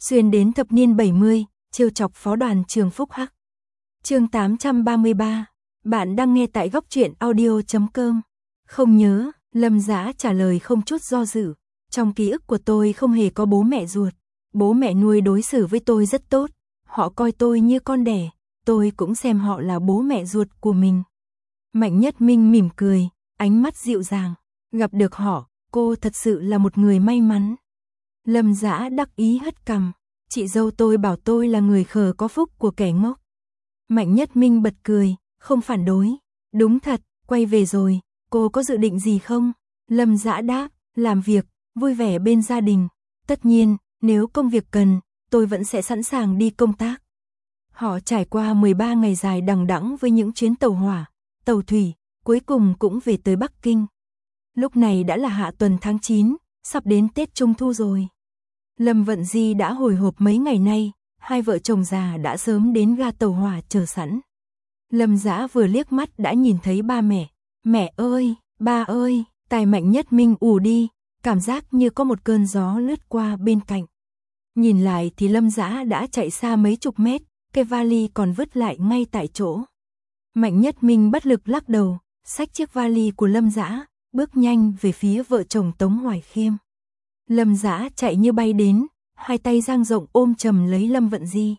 xuyên đến thập niên 70, trêu chọc phó đoàn trường Phúc Hắc. Chương 833, bạn đang nghe tại góc truyện audio.com. Không nhớ, Lâm Dã trả lời không chút do dự. Trong ký ức của tôi không hề có bố mẹ ruột. Bố mẹ nuôi đối xử với tôi rất tốt. Họ coi tôi như con đẻ. Tôi cũng xem họ là bố mẹ ruột của mình. Mạnh Nhất Minh mỉm cười, ánh mắt dịu dàng. Gặp được họ, cô thật sự là một người may mắn. Lâm Dã đắc ý hất cằm. Chị dâu tôi bảo tôi là người khờ có phúc của kẻ ngốc. Mạnh Nhất Minh bật cười, không phản đối. Đúng thật, quay về rồi, cô có dự định gì không? Lâm Dã đáp, làm việc, vui vẻ bên gia đình. Tất nhiên, nếu công việc cần, tôi vẫn sẽ sẵn sàng đi công tác. Họ trải qua 13 ngày dài đằng đẵng với những chuyến tàu hỏa, tàu thủy, cuối cùng cũng về tới Bắc Kinh. Lúc này đã là hạ tuần tháng 9, sắp đến Tết Trung Thu rồi. Lâm Vận Di đã hồi hộp mấy ngày nay, hai vợ chồng già đã sớm đến ga tàu hỏa chờ sẵn. Lâm Dã vừa liếc mắt đã nhìn thấy ba mẹ. Mẹ ơi, ba ơi, tai Mạnh Nhất Minh ù đi, cảm giác như có một cơn gió lướt qua bên cạnh. Nhìn lại thì Lâm Dã đã chạy xa mấy chục mét, cái vali còn vứt lại ngay tại chỗ. Mạnh Nhất Minh bất lực lắc đầu, xách chiếc vali của Lâm Dã, bước nhanh về phía vợ chồng Tống Hoài Khiêm. Lâm Dã chạy như bay đến, hai tay dang rộng ôm chầm lấy Lâm Vận Di.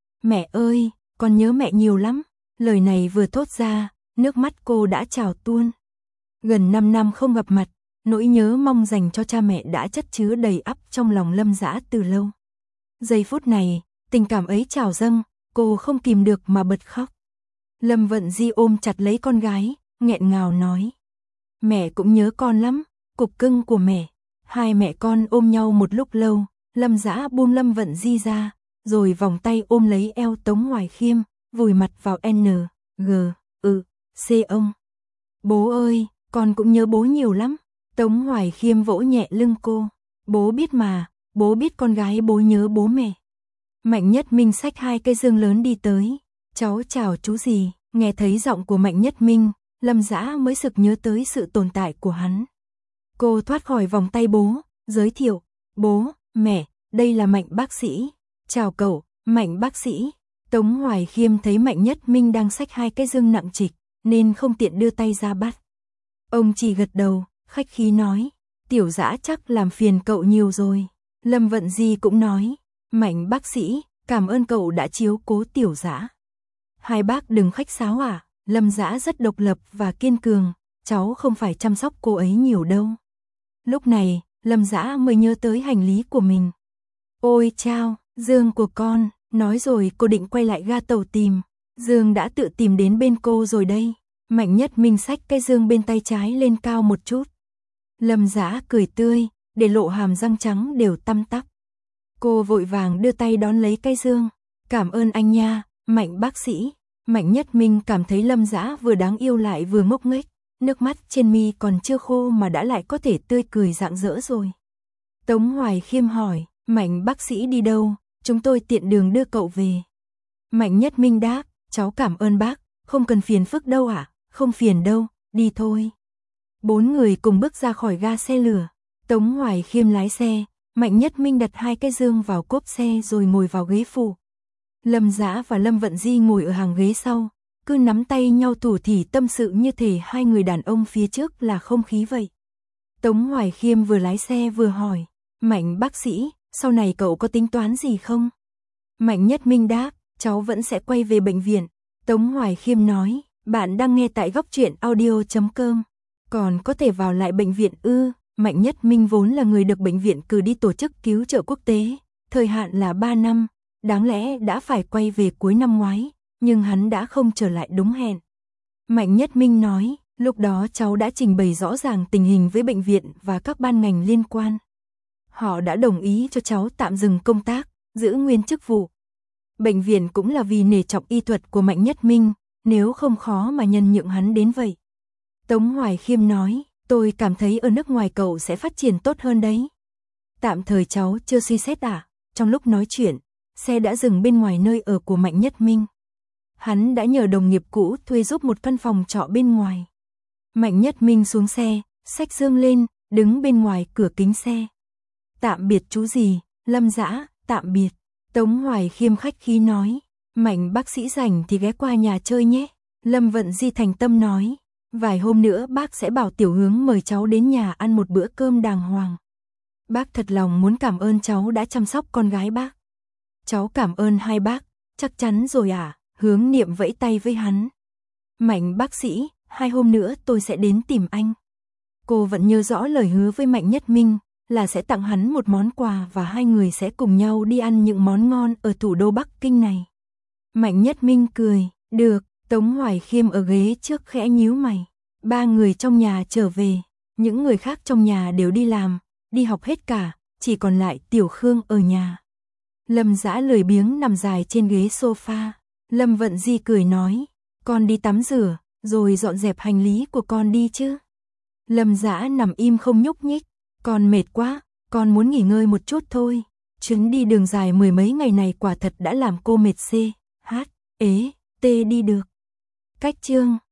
Mẹ ơi, con nhớ mẹ nhiều lắm. Lời này vừa thốt ra, nước mắt cô đã trào tuôn. Gần 5 năm không gặp mặt, nỗi nhớ mong dành cho cha mẹ đã chất chứa đầy ắp trong lòng Lâm Dã từ lâu. Giây phút này, tình cảm ấy trào dâng, cô không kìm được mà bật khóc. Lâm Vận Di ôm chặt lấy con gái, nghẹn ngào nói. Mẹ cũng nhớ con lắm, cục cưng của mẹ. Hai mẹ con ôm nhau một lúc lâu, Lâm Dã buông Lâm Vận Di ra, rồi vòng tay ôm lấy eo Tống Hoài Khiêm, vùi mặt vào C ông. Bố ơi, con cũng nhớ bố nhiều lắm. Tống Hoài Khiêm vỗ nhẹ lưng cô. Bố biết mà, bố biết con gái bố nhớ bố mẹ. Mạnh Nhất Minh xách hai cây dương lớn đi tới. Cháu chào chú gì, nghe thấy giọng của Mạnh Nhất Minh, Lâm Dã mới sực nhớ tới sự tồn tại của hắn. Cô thoát khỏi vòng tay bố, giới thiệu. Bố, mẹ, đây là Mạnh bác sĩ. Chào cậu, Mạnh bác sĩ. Tống Hoài Khiêm thấy Mạnh Nhất Minh đang xách hai cái dương nặng trịch, nên không tiện đưa tay ra bắt. Ông chỉ gật đầu, khách khí nói. Tiểu Dã chắc làm phiền cậu nhiều rồi. Lâm Vận Di cũng nói. Mạnh bác sĩ, cảm ơn cậu đã chiếu cố Tiểu Dã. Hai bác đừng khách sáo à, Lâm Dã rất độc lập và kiên cường, cháu không phải chăm sóc cô ấy nhiều đâu. Lúc này, Lâm Dã mới nhớ tới hành lý của mình. Ôi chao, dương của con, nói rồi cô định quay lại ga tàu tìm. Dương đã tự tìm đến bên cô rồi đây. Mạnh Nhất Minh xách cái dương bên tay trái lên cao một chút. Lâm Dã cười tươi, để lộ hàm răng trắng đều tăm tắp. Cô vội vàng đưa tay đón lấy cái dương. Cảm ơn anh nha, Mạnh bác sĩ. Mạnh Nhất Minh cảm thấy Lâm Dã vừa đáng yêu lại vừa ngốc nghếch. Nước mắt trên mi còn chưa khô mà đã lại có thể tươi cười rạng rỡ rồi. Tống Hoài Khiêm hỏi, Mạnh bác sĩ đi đâu, chúng tôi tiện đường đưa cậu về. Mạnh Nhất Minh đáp, cháu cảm ơn bác, không cần phiền phức đâu ạ, không phiền đâu, đi thôi. 4 người cùng bước ra khỏi ga xe lửa. Tống Hoài Khiêm lái xe, Mạnh Nhất Minh đặt hai cái dương vào cốp xe rồi ngồi vào ghế phụ. Lâm Dã và Lâm Vận Di ngồi ở hàng ghế sau, cứ nắm tay nhau thủ thỉ tâm sự như thể hai người đàn ông phía trước là không khí vậy. Tống Hoài Khiêm vừa lái xe vừa hỏi, Mạnh bác sĩ, sau này cậu có tính toán gì không? Mạnh Nhất Minh đáp, cháu vẫn sẽ quay về bệnh viện. Tống Hoài Khiêm nói, bạn đang nghe tại góc truyện audio.com. Còn có thể vào lại bệnh viện ư? Mạnh Nhất Minh vốn là người được bệnh viện cử đi tổ chức cứu trợ quốc tế, thời hạn là 3 năm, đáng lẽ đã phải quay về cuối năm ngoái, nhưng hắn đã không trở lại đúng hẹn. Mạnh Nhất Minh nói, lúc đó cháu đã trình bày rõ ràng tình hình với bệnh viện và các ban ngành liên quan. Họ đã đồng ý cho cháu tạm dừng công tác, giữ nguyên chức vụ. Bệnh viện cũng là vì nể trọng y thuật của Mạnh Nhất Minh, nếu không khó mà nhân nhượng hắn đến vậy. Tống Hoài Khiêm nói, tôi cảm thấy ở nước ngoài cậu sẽ phát triển tốt hơn đấy. Tạm thời cháu chưa suy xét à? Trong lúc nói chuyện, xe đã dừng bên ngoài nơi ở của Mạnh Nhất Minh. Hắn đã nhờ đồng nghiệp cũ thuê giúp một căn phòng trọ bên ngoài. Mạnh Nhất Minh xuống xe, xách dương lên, đứng bên ngoài cửa kính xe. Tạm biệt chú gì, Lâm Dã, tạm biệt. Tống Hoài Khiêm khách khí nói, Mạnh bác sĩ rảnh thì ghé qua nhà chơi nhé. Lâm Vận Di thành tâm nói, vài hôm nữa bác sẽ bảo Tiểu Hướng mời cháu đến nhà ăn một bữa cơm đàng hoàng. Bác thật lòng muốn cảm ơn cháu đã chăm sóc con gái bác. Cháu cảm ơn hai bác, chắc chắn rồi à, Hướng Niệm vẫy tay với hắn. Mạnh bác sĩ, 2 hôm nữa tôi sẽ đến tìm anh. Cô vẫn nhớ rõ lời hứa với Mạnh Nhất Minh, là sẽ tặng hắn một món quà và hai người sẽ cùng nhau đi ăn những món ngon ở thủ đô Bắc Kinh này. Mạnh Nhất Minh cười, được, Tống Hoài Khiêm ở ghế trước khẽ nhíu mày. 3 người trong nhà trở về, những người khác trong nhà đều đi làm, đi học hết cả, chỉ còn lại Tiểu Khương ở nhà. Lâm Dã lười biếng nằm dài trên ghế sofa. Lâm Vận Di cười nói, con đi tắm rửa, rồi dọn dẹp hành lý của con đi chứ. Lâm Dã nằm im không nhúc nhích, con mệt quá, con muốn nghỉ ngơi một chút thôi. Chuyến đi đường dài 10 mấy ngày này quả thật đã làm cô mệt C, H, ế, T đi được. Cách chương